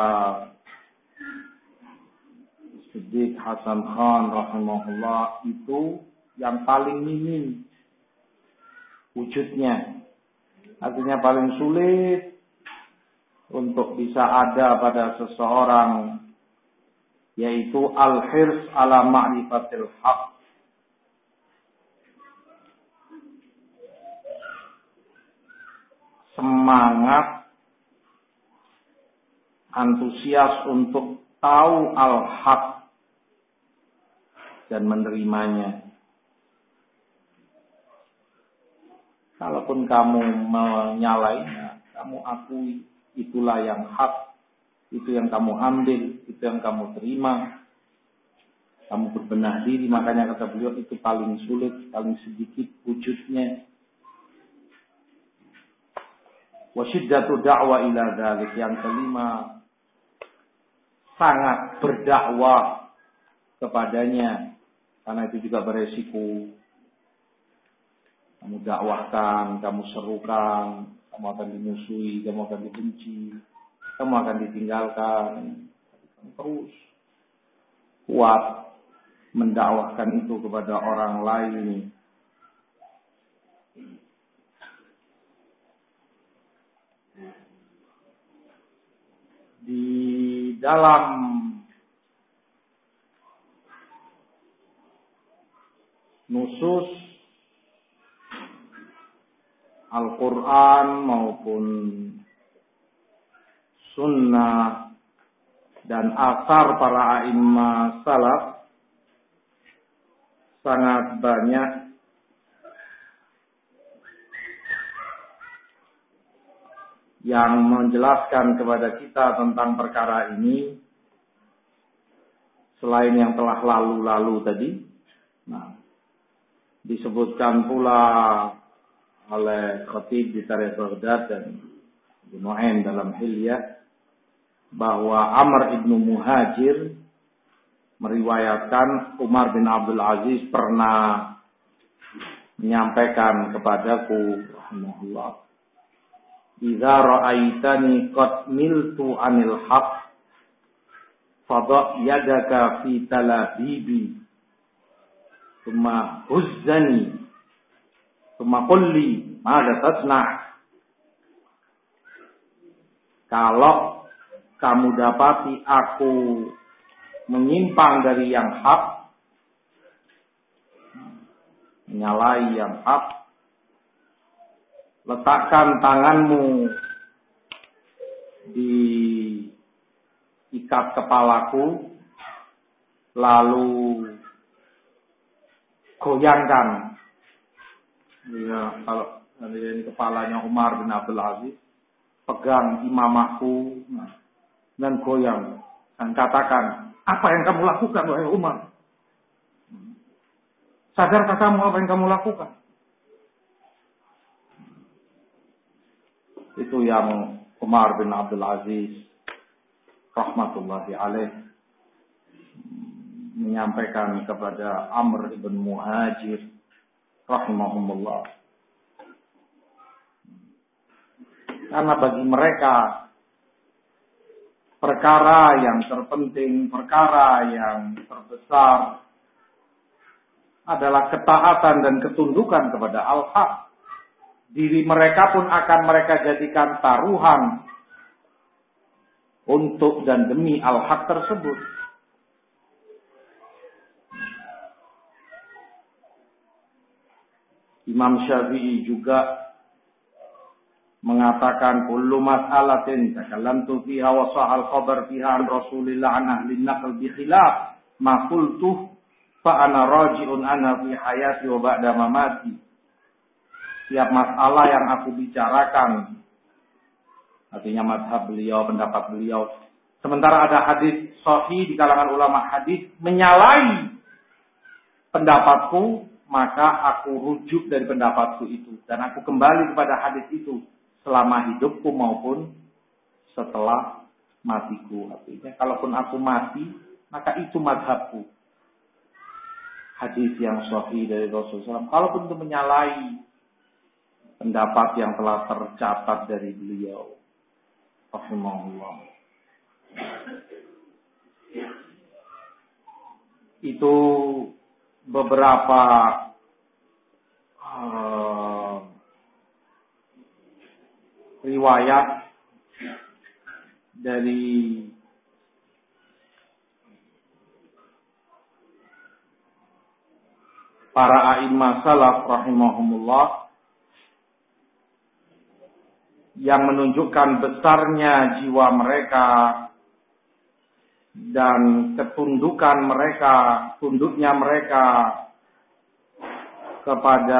Siddiq Hasan Khan rahimahullah, itu yang paling minim wujudnya. Artinya paling sulit untuk bisa ada pada seseorang, yaitu al-hirs ala ma'rifatil haq. Semangat, antusias untuk tahu al-haq dan menerimanya. Kalaupun kamu menyalainya, kamu akui itulah yang hak, itu yang kamu ambil, itu yang kamu terima. Kamu berbenah diri, makanya kata beliau itu paling sulit, paling sedikit wujudnya. Wa syiddatu da'wa ila dzalik. Yang kelima, sangat berdakwah kepadanya, karena itu juga beresiko. Kamu dakwahkan, kamu serukan, kamu akan dimusuhi, kamu akan dibenci, kamu akan ditinggalkan. Kamu terus kuat mendakwahkan itu kepada orang lain. Di dalam nusus Al-Quran maupun sunnah dan asar para a'immah salaf sangat banyak yang menjelaskan kepada kita tentang perkara ini. selain yang telah lalu-lalu tadi. Nah, disebutkan pula oleh Khatib di Tarikh Baghdad dan Ibnu Nu'aim dalam Hilyah bahwa Amr ibnu Muhajir meriwayatkan Umar bin Abdul Aziz pernah menyampaikan kepadaku, rahimahullah, "Idza ra'aitani qad miltu 'anil haqq fadha' yadaka fi talabibi thumma huzzani thumma qul li madza tasna'." Kalau kamu dapati aku menyimpang dari yang hak, menyalahi yang hak, letakkan tanganmu di ikat kepalaku, lalu goyangkan. Ya, kalau ini kepalanya Umar bin Abdul Aziz, pegang imamahku dan goyang dan katakan, "Apa yang kamu lakukan, wahai Umar? Sadarkah kamu apa yang kamu lakukan?" Itu yang Umar bin Abdul Aziz rahmatullahi alaih menyampaikan kepada Amr ibn Muhajir rahimahumullah. Karena bagi mereka perkara yang terpenting, perkara yang terbesar adalah ketaatan dan ketundukan kepada Al-Haq. Diri mereka pun akan mereka jadikan taruhan untuk dan demi Al-Haq tersebut. Imam Syafi'i juga mengatakan, "Kullu mas'alatin takallamtu fiha wa sahal khabar fiha an Rasulillah an ahli naql bi khilaf ma qultu fa ana raji'un anha fi hayati wa ba'da mamati." Setiap masalah yang aku bicarakan, artinya mazhab beliau, pendapat beliau, sementara ada hadis sahih di kalangan ulama hadis menyalahi pendapatku, maka aku rujuk dari pendapatku itu dan aku kembali kepada hadis itu selama hidupku maupun setelah matiku. Artinya, kalaupun aku mati, maka itu mazhabku. Hadis yang sahih dari Rasulullah shallallahu alaihi wasallam, kalaupun itu menyalahi pendapat yang telah tercatat dari beliau, rahimahullah. Itu beberapa uh, riwayat dari para a'immah salaf rahimahumullah yang menunjukkan besarnya jiwa mereka dan ketundukan mereka, tunduknya mereka kepada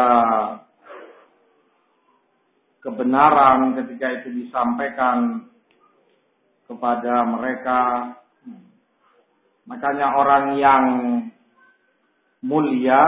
kebenaran ketika itu disampaikan kepada mereka. Makanya orang yang mulia,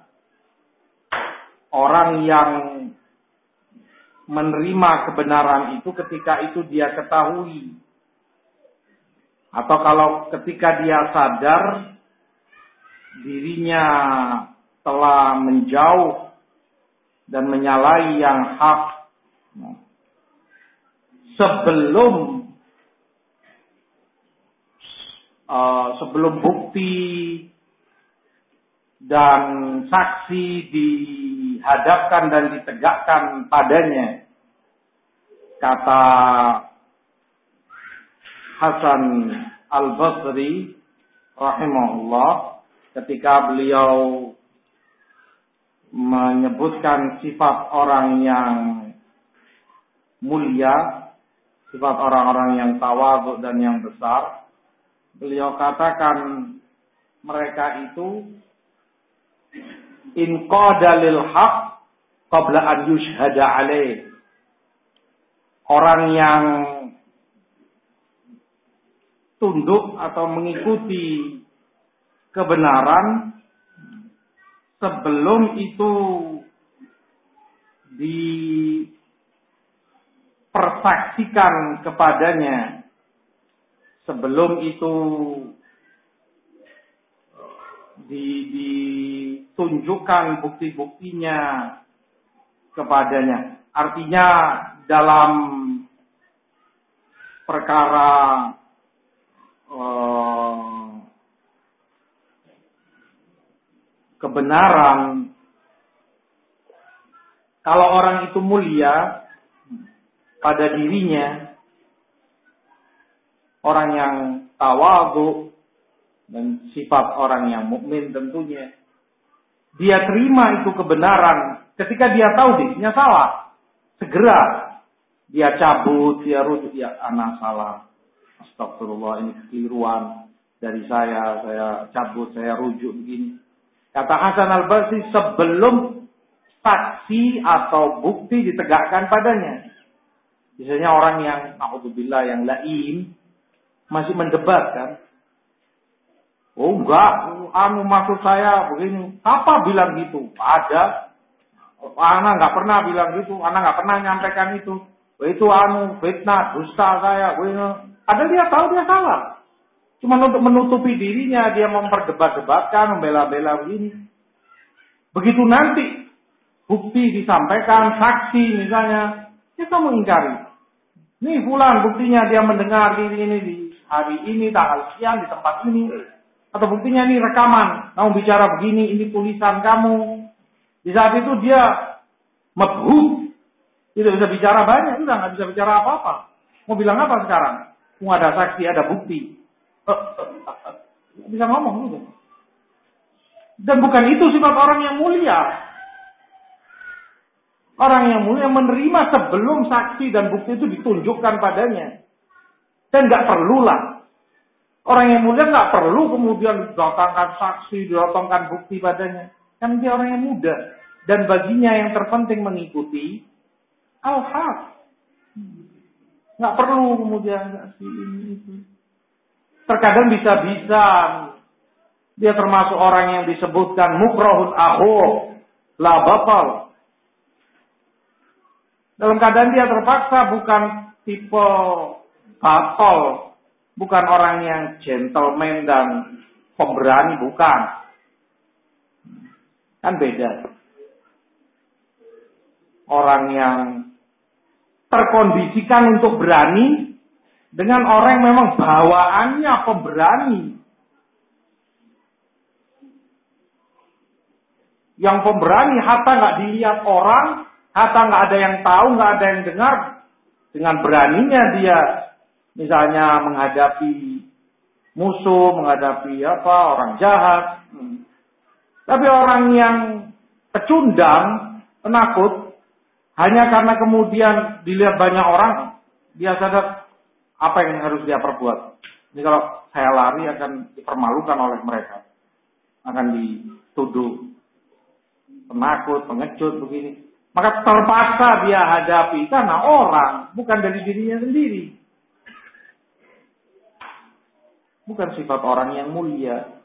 orang yang menerima kebenaran itu ketika itu dia ketahui, atau kalau ketika dia sadar dirinya telah menjauh dan menyalahi yang hak, sebelum uh, sebelum bukti dan saksi dihadapkan dan ditegakkan padanya, kata Hasan Al-Basri rahimahullah ketika beliau menyebutkan sifat orang yang mulia, sifat orang-orang yang tawadhu dan yang besar, beliau katakan mereka itu in qada lil haq qabla an yushhada alaih. Orang yang tunduk atau mengikuti kebenaran sebelum itu dipersaksikan kepadanya, sebelum itu ditunjukkan bukti-buktinya kepadanya. Artinya dalam perkara eh, kebenaran, kalau orang itu mulia pada dirinya, orang yang tawadhu dan sifat orang yang mukmin tentunya, dia terima itu kebenaran. Ketika dia tahu dirinya salah, segera dia cabut, dia rujuk, ya anak salah, astagfirullah, ini kekeliruan dari saya, saya cabut, saya rujuk begini. Kata Hasan al-Basri, sebelum saksi atau bukti ditegakkan padanya. Biasanya orang yang naudzubillah, yang lain masih mendebat kan. Oh enggak, anu maksud saya begini. Apa bilang gitu? Ada. Ana enggak pernah bilang gitu. Ana enggak pernah nyampaikan itu. Itu anu fitnah, dusta saya. Padahal dia tahu dia salah. Cuma untuk menutupi dirinya, dia memperdebat-debatkan, membela-bela begini. Begitu nanti bukti disampaikan, saksi misalnya, kita mengingkari. Nih fulan buktinya dia mendengar ini, ini di hari ini, tanggal sekian, di tempat ini. Atau buktinya ini rekaman, kamu bicara begini, ini tulisan kamu. Di saat itu dia mabhut, tidak bisa bicara banyak, sudah nggak bisa bicara apa-apa. Mau bilang apa sekarang? Mau ada saksi, ada bukti. Nggak bisa ngomong gitu. Dan bukan itu sifat orang yang mulia. Orang yang mulia menerima sebelum saksi dan bukti itu ditunjukkan padanya. Dan nggak perlulah. Orang yang mulia nggak perlu kemudian datangkan saksi, datangkan bukti padanya. Kan dia orang yang muda. Dan baginya yang terpenting mengikuti al-haq. Nggak perlu kemudian saksi ini itu. Terkadang bisa-bisa dia termasuk orang yang disebutkan mukrahun akhu la batal. Dalam keadaan dia terpaksa, bukan tipe batal, bukan orang yang gentleman dan pemberani, bukan. Kan beda. Orang yang terkondisikan untuk berani dengan orang yang memang bawaannya pemberani. Yang pemberani hatta nggak dilihat orang, hatta nggak ada yang tahu, nggak ada yang dengar, dengan beraninya dia misalnya menghadapi musuh, menghadapi apa orang jahat. Hmm. Tapi orang yang pecundang, penakut, hanya karena kemudian dilihat banyak orang, dia sadar apa yang harus dia perbuat. Ini kalau saya lari akan dipermalukan oleh mereka, akan dituduh penakut, pengecut begini. Maka terpaksa dia hadapi karena orang, bukan dari dirinya sendiri. Bukan sifat orang yang mulia.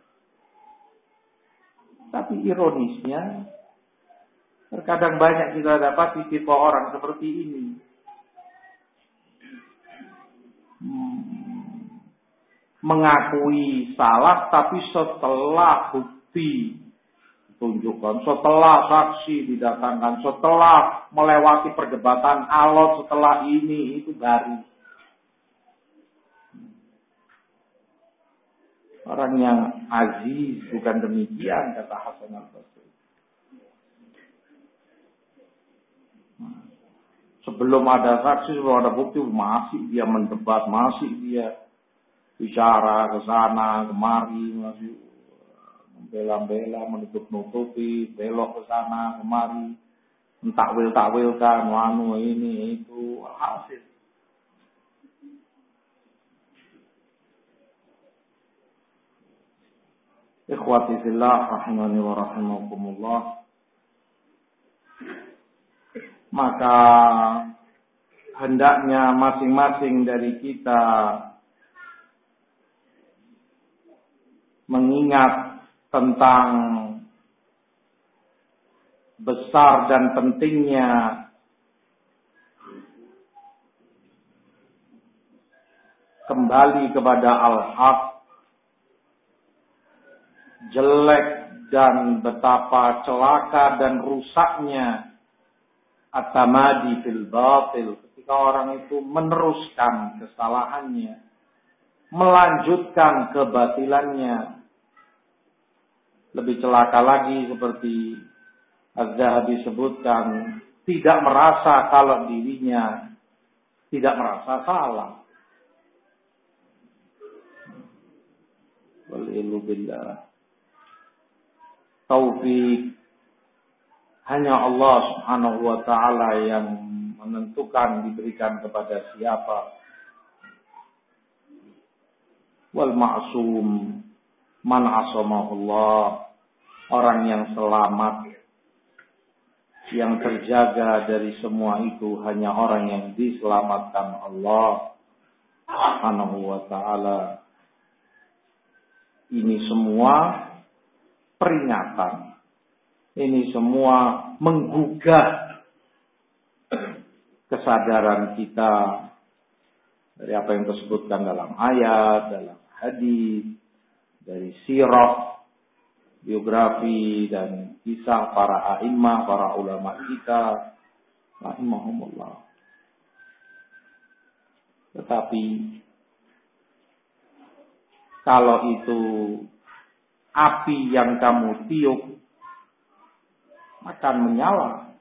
Tapi ironisnya, terkadang banyak kita dapati tipe orang seperti ini. Hmm. Mengakui salah, tapi setelah bukti tunjukkan, setelah saksi didatangkan, setelah melewati perdebatan alot, setelah ini itu baru. Orang yang aziz bukan demikian, kata Hasan al-Basri. Sebelum ada saksi, sebelum ada bukti, masih dia mendebat, masih dia bicara ke sana, kemari, masih membela-bela, menutup-nutupi, belok ke sana, kemari, mentakwil-takwilkan, wanu ini, itu, hasil. Ikhwati fillah, rahimani wa rahimakumullah. Maka hendaknya masing-masing dari kita mengingat tentang besar dan pentingnya kembali kepada al-haq, jelek dan betapa celaka dan rusaknya at-tamadi fil batil, ketika orang itu meneruskan kesalahannya, melanjutkan kebatilannya. Lebih celaka lagi seperti Az-Zahabi sebutkan, tidak merasa kalau dirinya tidak merasa salah. Walillah. Taufik hanya Allah Subhanahu wa taala yang menentukan diberikan kepada siapa. Wal ma'sum man asamahullah, orang yang selamat, yang terjaga dari semua itu hanya orang yang diselamatkan Allah Subhanahu wa taala. Ini semua peringatan. Ini semua menggugah kesadaran kita dari apa yang disebutkan dalam ayat, dalam hadis, dari sirah, biografi dan kisah para a'immah, para ulama kita, rahimahumullah. Tetapi kalau itu api yang kamu tiup akan menyala.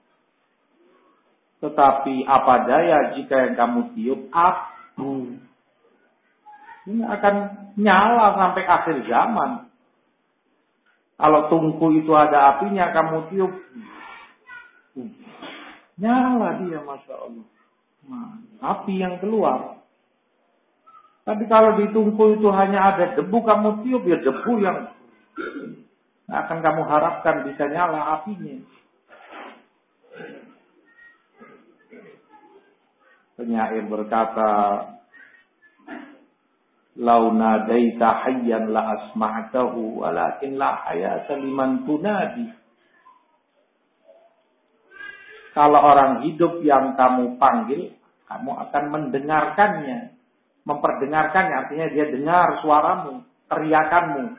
Tetapi apa daya jika yang kamu tiup abu, ini akan nyala sampai akhir zaman. Kalau tungku itu ada apinya, kamu tiup, nyala dia, Masya Allah. Nah, api yang keluar. Tapi kalau di tungku itu hanya ada debu, kamu tiup, ya debu yang akan kamu harapkan bisa nyala apinya. Penyair berkata, "Lau nadaita hayyan la asma'tahu, walakin la hayata liman tunadi." Kalau orang hidup yang kamu panggil, kamu akan mendengarkannya. Memperdengarkannya, artinya dia dengar suaramu, teriakanmu.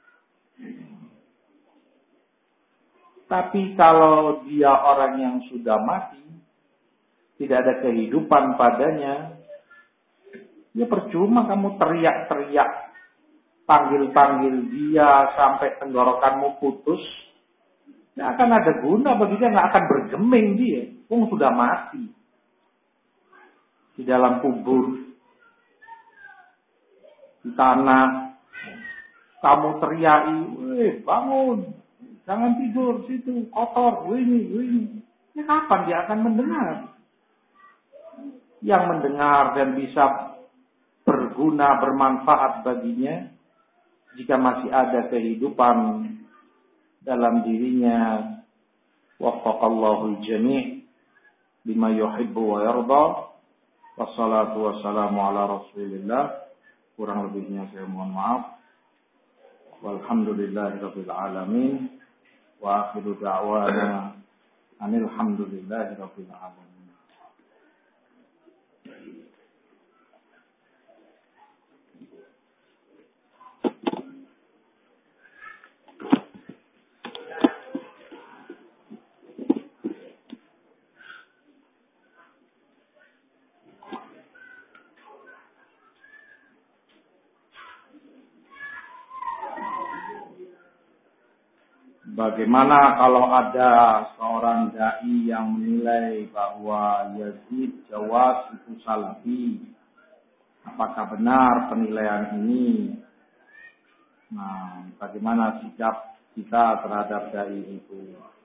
Tapi kalau dia orang yang sudah mati, tidak ada kehidupan padanya, ya percuma kamu teriak-teriak, panggil-panggil dia sampai tenggorokanmu putus. Tidak akan ada guna bagi dia, nggak akan bergeming dia. Pun sudah mati di dalam kubur, di tanah. Kamu teriaki, "Weh, bangun, jangan tidur situ, kotor, wini, wini." Ya kapan dia akan mendengar? Yang mendengar dan bisa berguna, bermanfaat baginya, jika masih ada kehidupan dalam dirinya. Waffaqallahu al-jami' lima yuhibbu wa yarda. Wassalatu wassalamu ala Rasulillah. Kurang lebihnya saya mohon maaf. Walhamdulillahirabbil alamin. Wa akhiru da'wana anil hamdulillahirabbil alamin. Bagaimana kalau ada seorang dai yang menilai bahwa Yazid Jawas itu salafi? Apakah benar penilaian ini? Nah, bagaimana sikap kita terhadap dai itu?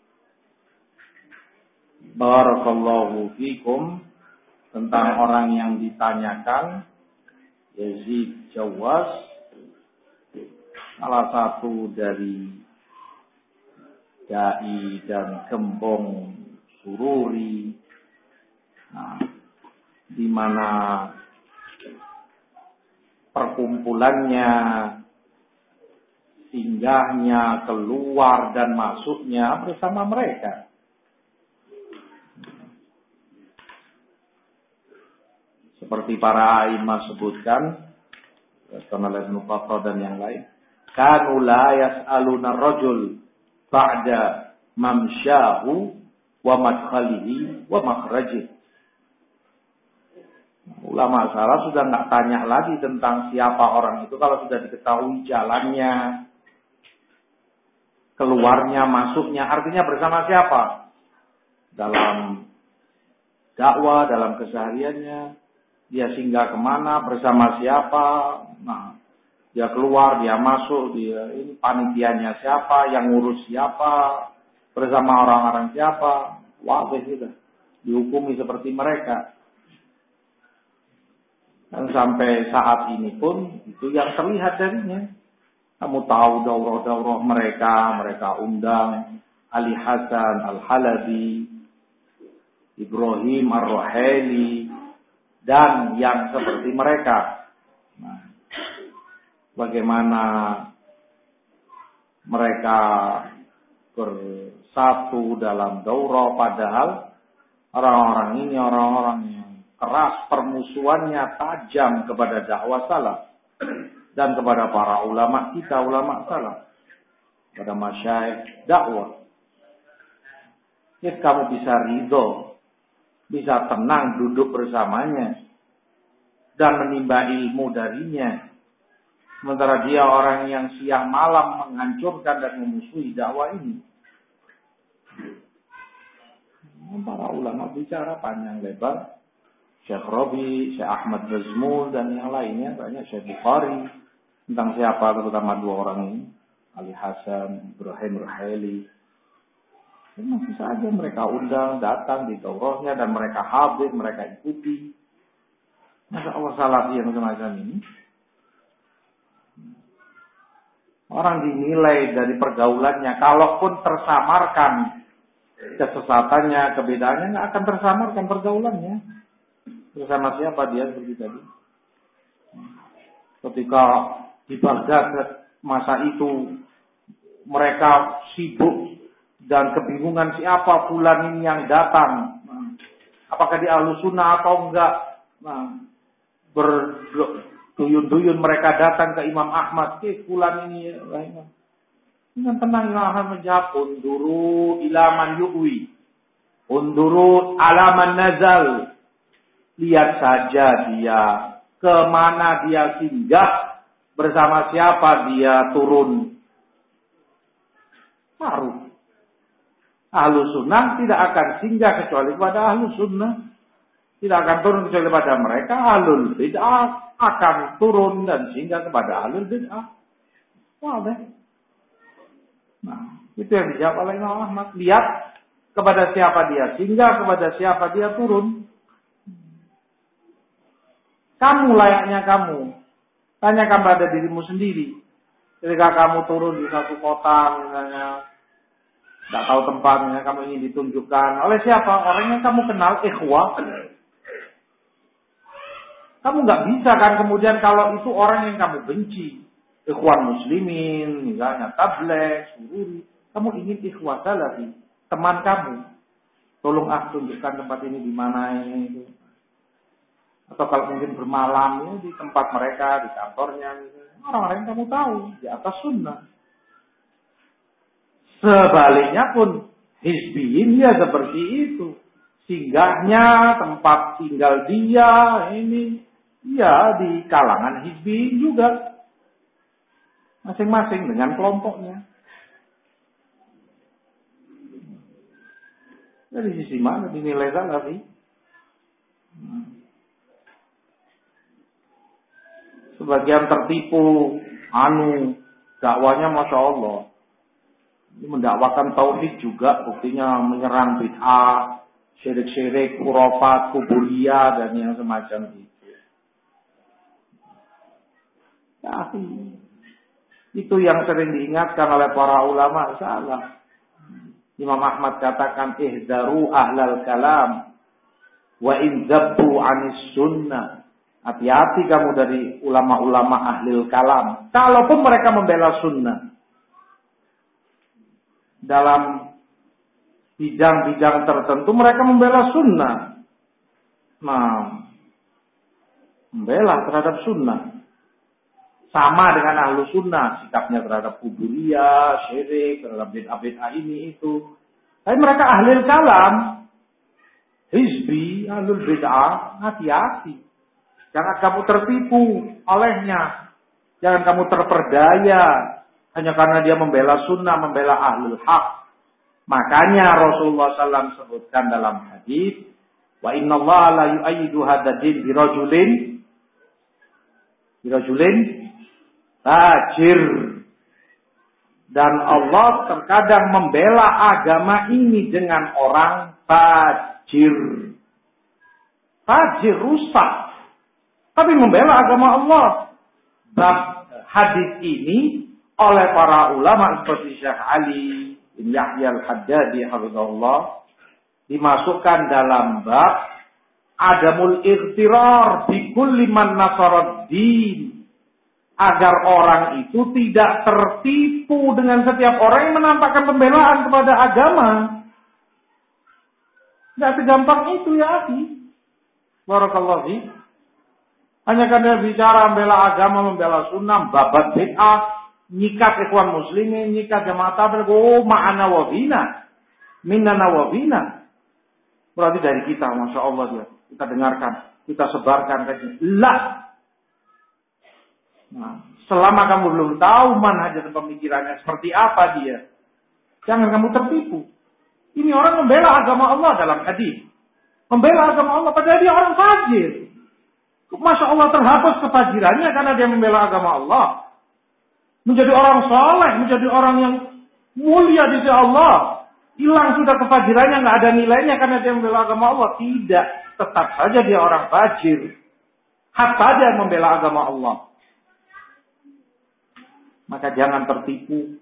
Barakallahu fikum. Tentang orang yang ditanyakan, Yazid Jawas, salah satu dari dai dan gembong sururi, nah, di mana perkumpulannya singgahnya, keluar dan masuknya bersama mereka. Seperti para imam sebutkan, oleh Ibnu Qattah dan yang lain, kanu la yas'aluna ar-rajul ba'da mamsyahu wa madkhalihi wa makhrajihi. Ulama salaf sudah nggak tanya lagi tentang siapa orang itu kalau sudah diketahui jalannya, keluarnya, masuknya, artinya bersama siapa? Dalam dakwah, dalam kesehariannya, dia singgah kemana, bersama siapa, nah, dia keluar, dia masuk, dia ini panitianya siapa, yang ngurus siapa, bersama orang-orang siapa, wajib sudah dihukumi seperti mereka. Dan sampai saat ini pun itu yang terlihat darinya. Kamu tahu daurah-daurah mereka, mereka undang Ali Hasan Al-Halabi, Ibrahim Ar-Ruhaili, dan yang seperti mereka. Nah, bagaimana mereka bersatu dalam daurah, padahal orang-orang ini orang-orang yang keras, permusuhannya tajam kepada dakwah salaf dan kepada para ulama kita, ulama salaf, kepada masyayikh dakwah. Ya, kamu bisa ridho, bisa tenang duduk bersamanya dan menimba ilmu darinya, sementara dia orang yang siang malam menghancurkan dan memusuhi dakwah ini. Para ulama bicara panjang lebar, Syekh Robi, Syekh Ahmad Bazmul dan yang lainnya, banyak Syekh Bukhari, tentang siapa terutama dua orang ini, Ali Hasan, Ibrahim Ruhaili. Masih saja mereka undang, datang di daurahnya dan mereka hadir, mereka ikuti. Masa Allah salafi yang semacam ini? Orang dinilai dari pergaulannya, kalaupun tersamarkan kesesatannya, kebedaannya, nggak akan tersamarkan pergaulannya. Bersama siapa dia seperti tadi? Ketika di Baghdad masa itu mereka sibuk dan kebingungan siapa fulan ini yang datang. Apakah di Ahlus Sunnah atau enggak? Nah, berduyun-duyun mereka datang ke Imam Ahmad. Eh, fulan ini ya. Dengan tenang Imam Ahmad menjawab, unduru ilaman yu'wi. Unduru alaman nazal. Lihat saja dia kemana dia singgah, bersama siapa dia turun. Taruh. Ahlus Sunnah tidak akan singgah kecuali kepada Ahlus Sunnah. Tidak akan turun kecuali kepada mereka. Ahlul Bid'ah akan turun dan singgah kepada Ahlul Bid'ah. Wah, deh. Nah, itu yang dijawab oleh Imam Ahmad. Lihat kepada siapa dia singgah, kepada siapa dia turun. Kamu layaknya kamu. Tanyakan pada dirimu sendiri. Ketika kamu turun di satu kota misalnya, tidak tahu tempatnya, kamu ingin ditunjukkan oleh siapa? Orang yang kamu kenal, ikhwah. Kamu nggak bisa kan kemudian kalau itu orang yang kamu benci. Ikhwan muslimin, misalnya tabligh, sururi. Kamu ingin ikhwah salafi, teman kamu. Tolong ah tunjukkan tempat ini di mana ini. Atau kalau mungkin bermalam ya, di tempat mereka, di kantornya. Orang-orang yang kamu tahu, di atas sunnah. Sebaliknya pun, hizbiyin ya seperti itu. Singgahnya, tempat tinggal dia, ini, ya di kalangan hizbiyin juga. Masing-masing dengan kelompoknya. Dari sisi mana dinilai salafi? Hmm. Sebagian tertipu, anu, dakwanya Masya Allah. Ini mendakwakan tauhid juga, buktinya menyerang bid'ah, syirik-syirik, khurafat, kuburiyah, dan yang semacam itu. Ya, itu yang sering diingatkan oleh para ulama salah. Imam Ahmad katakan, ihdaru ahlal kalam, wa in zabbu anis sunnah. Hati-hati kamu dari ulama-ulama ahlil kalam. Kalaupun mereka membela sunnah. dalam bidang-bidang tertentu mereka membela sunnah. Nah, membela terhadap sunnah. Sama dengan ahlu sunnah, sikapnya terhadap kuburiyah, syirik, terhadap bid'ah-bid'ah ini itu. Tapi mereka ahli kalam, hizbi, ahlul bid'ah, hati-hati. Jangan kamu tertipu olehnya. Jangan kamu terperdaya hanya karena dia membela sunnah, membela ahlul haq. Makanya Rasulullah sallallahu alaihi wasallam sebutkan dalam hadis, wa inna Allah la yu'ayyidu hadadin birajulin birajulin fajir. Dan Allah terkadang membela agama ini dengan orang fajir. Fajir, rusak. Tapi membela agama Allah. Bab hadis ini oleh para ulama seperti Syekh Ali bin Yahya Al-Haddadi hafizahullah dimasukkan dalam bab adamul ightirar bi kulli man nasarad din, agar orang itu tidak tertipu dengan setiap orang yang menampakkan pembelaan kepada agama. Tidak segampang itu ya akhi. Barakallahu fiik. Hanya karena bicara membela agama, membela sunnah, babat bid'ah, nyikat ikhwan muslimin, nyikat jamaah tabligh, oh ma'ana wa bina, minna wa bina. Berarti dari kita, masya Allah dia, kita dengarkan, kita sebarkan kajian. Lah. Nah, selama kamu belum tahu manhaj dan pemikirannya seperti apa dia, jangan kamu tertipu. Ini orang membela agama Allah dalam hadis, membela agama Allah, padahal dia orang fajir. Masya Allah terhapus kefajirannya karena dia membela agama Allah. Menjadi orang saleh, menjadi orang yang mulia di sisi Allah. Hilang sudah kefajirannya, nggak ada nilainya karena dia membela agama Allah. Tidak, tetap saja dia orang fajir. Hatta dia membela agama Allah. Maka jangan tertipu.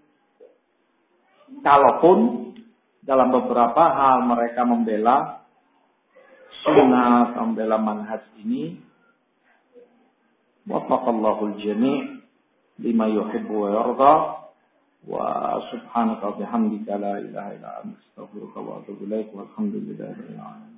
Kalaupun dalam beberapa hal mereka membela sunnah, membela manhaj ini, waffaqallahu al-jami' lima yuhibbu wa yarda, wa subhanaka wa bihamdika la ilaha illa anta astaghfiruka wa atubu ilaik, walhamdulillahi rabbil alamin.